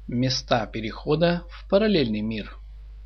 Места перехода в параллельный мир.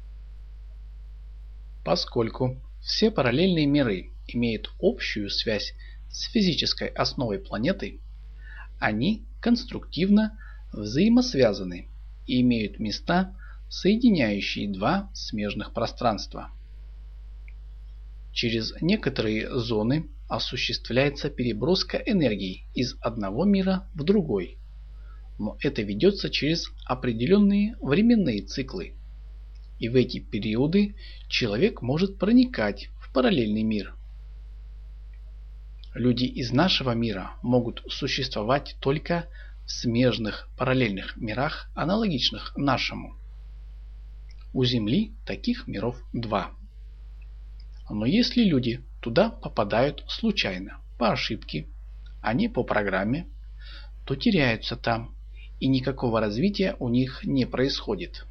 Поскольку все параллельные миры имеют общую связь с физической основой планеты, они конструктивно взаимосвязаны и имеют места, соединяющие два смежных пространства. Через некоторые зоны осуществляется переброска энергии из одного мира в другой, но это ведется через определенные временные циклы. И в эти периоды человек может проникать в параллельный мир. Люди из нашего мира могут существовать только в смежных параллельных мирах, аналогичных нашему. У Земли таких миров два. Но если люди туда попадают случайно, по ошибке, а не по программе, то теряются там, и никакого развития у них не происходит.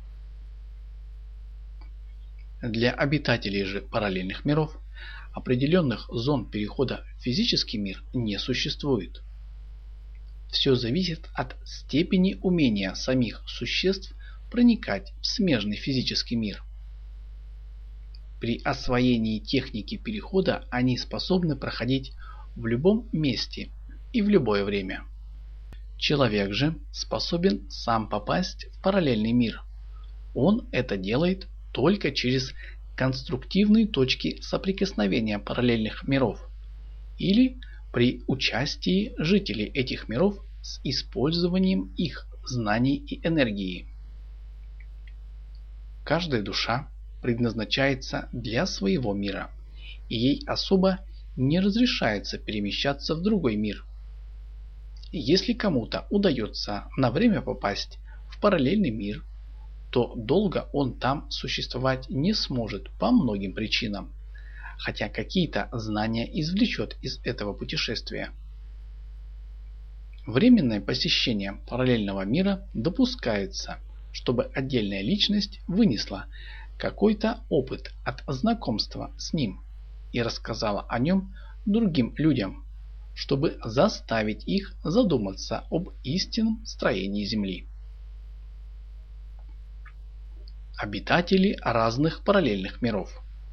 Для обитателей же параллельных миров определенных зон перехода в физический мир не существует. Все зависит от степени умения самих существ проникать в смежный физический мир. При освоении техники перехода они способны проходить в любом месте и в любое время. Человек же способен сам попасть в параллельный мир. Он это делает только через конструктивные точки соприкосновения параллельных миров или при участии жителей этих миров с использованием их знаний и энергии. Каждая душа предназначается для своего мира, и ей особо не разрешается перемещаться в другой мир. Если кому-то удается на время попасть в параллельный мир, то долго он там существовать не сможет по многим причинам, хотя какие-то знания извлечет из этого путешествия. Временное посещение параллельного мира допускается, чтобы отдельная личность вынесла какой-то опыт от знакомства с ним и рассказала о нем другим людям, чтобы заставить их задуматься об истинном строении Земли. Обитатели разных параллельных миров.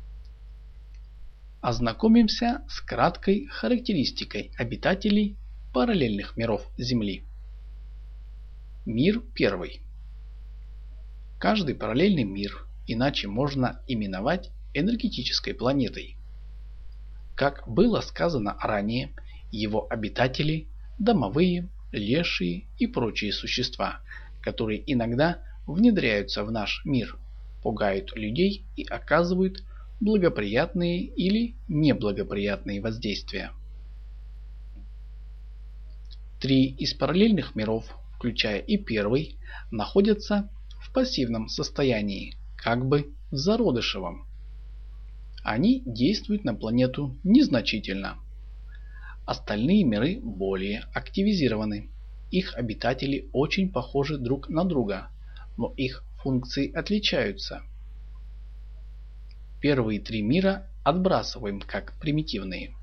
Ознакомимся с краткой характеристикой обитателей параллельных миров Земли. Мир первый. Каждый параллельный мир иначе можно именовать энергетической планетой. Как было сказано ранее, его обитатели – домовые, лешие и прочие существа, которые иногда внедряются в наш мир, пугают людей и оказывают благоприятные или неблагоприятные воздействия. 3 из параллельных миров, включая и первый, находятся в пассивном состоянии, как бы в зародышевом. Они действуют на планету незначительно. Остальные миры более активизированы. Их обитатели очень похожи друг на друга, но их функции отличаются. Первые 3 мира отбрасываем как примитивные.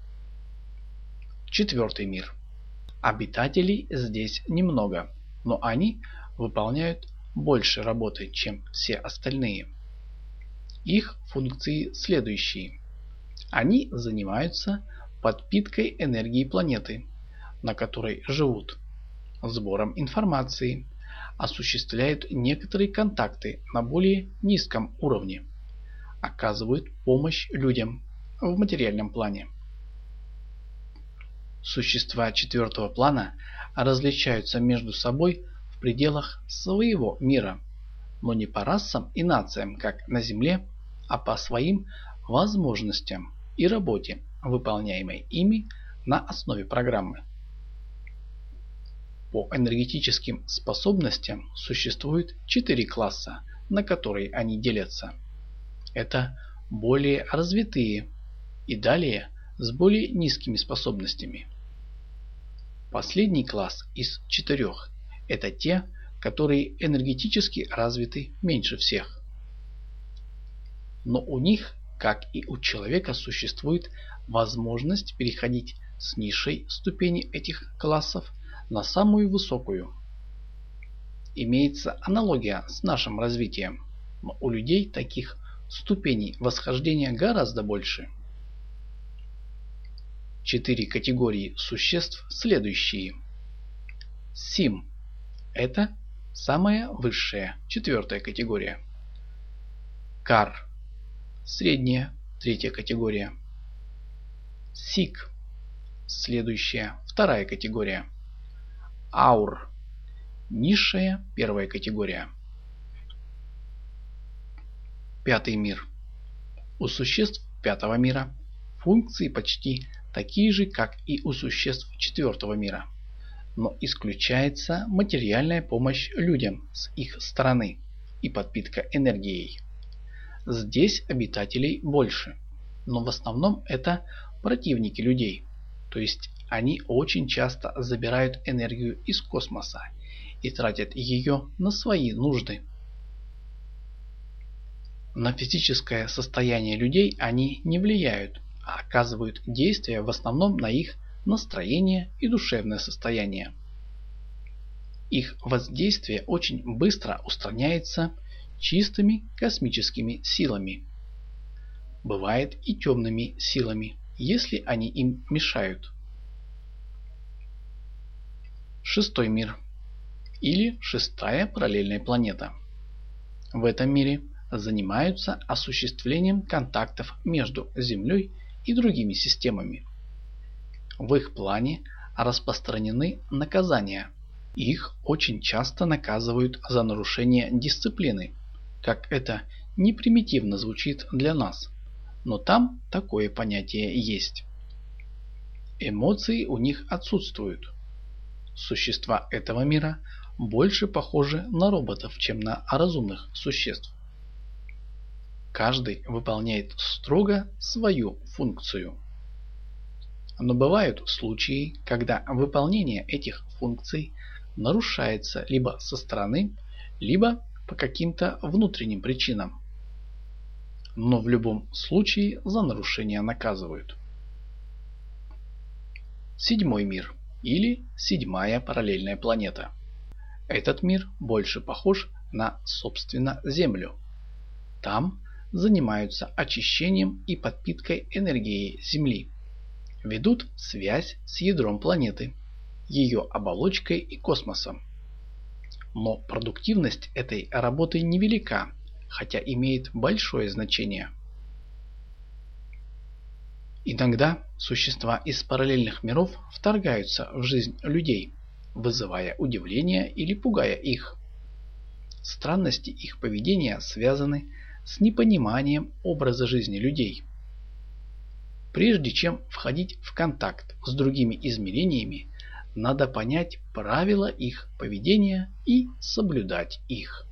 4 мир. Обитателей здесь немного, но они выполняют больше работы, чем все остальные. Их функции следующие. Они занимаются подпиткой энергии планеты, на которой живут, сбором информации, осуществляют некоторые контакты на более низком уровне, оказывают помощь людям в материальном плане. Существа 4-го плана различаются между собой в пределах своего мира, но не по расам и нациям, как на Земле, а по своим возможностям и работе, выполняемой ими на основе программы. По энергетическим способностям существует 4 класса, на которые они делятся. Это более развитые и далее с более низкими способностями. Последний класс из 4 – это те, которые энергетически развиты меньше всех. Но у них, как и у человека, существует возможность переходить с низшей ступени этих классов на самую высокую. имеется аналогия с нашим развитием, но у людей таких ступеней восхождения гораздо больше. 4 категории существ следующие. Сим – это самая высшая, 4-я категория. Кар – средняя, 3-я категория. Сик – следующая, 2-я категория. Аур – низшая, 1-я категория. 5-й мир. У существ 5-го мира функции почти такие же, как и у существ 4-го мира, но исключается материальная помощь людям с их стороны и подпитка энергией. Здесь обитателей больше, но в основном это противники людей, то есть они очень часто забирают энергию из космоса и тратят ее на свои нужды. На физическое состояние людей они не влияют, а оказывают действие в основном на их настроение и душевное состояние. Их воздействие очень быстро устраняется чистыми космическими силами. Бывает и темными силами, если они им мешают. 6-й мир или 6-я параллельная планета. В этом мире занимаются осуществлением контактов между Землей и другими системами. В их плане распространены наказания. Их очень часто наказывают за нарушение дисциплины, как это не примитивно звучит для нас, но там такое понятие есть. Эмоции у них отсутствуют. Существа этого мира больше похожи на роботов, чем на разумных существ. Каждый выполняет строго свою функцию. Но бывают случаи, когда выполнение этих функций нарушается либо со стороны, либо по каким-то внутренним причинам. Но в любом случае за нарушение наказывают. 7-й мир или 7-я параллельная планета. Этот мир больше похож на, собственно, Землю. Там занимаются очищением и подпиткой энергии Земли. Ведут связь с ядром планеты, ее оболочкой и космосом. Но продуктивность этой работы невелика, хотя имеет большое значение. Иногда существа из параллельных миров вторгаются в жизнь людей, вызывая удивление или пугая их. Странности их поведения связаны с непониманием образа жизни людей. Прежде чем входить в контакт с другими измерениями, надо понять правила их поведения и соблюдать их.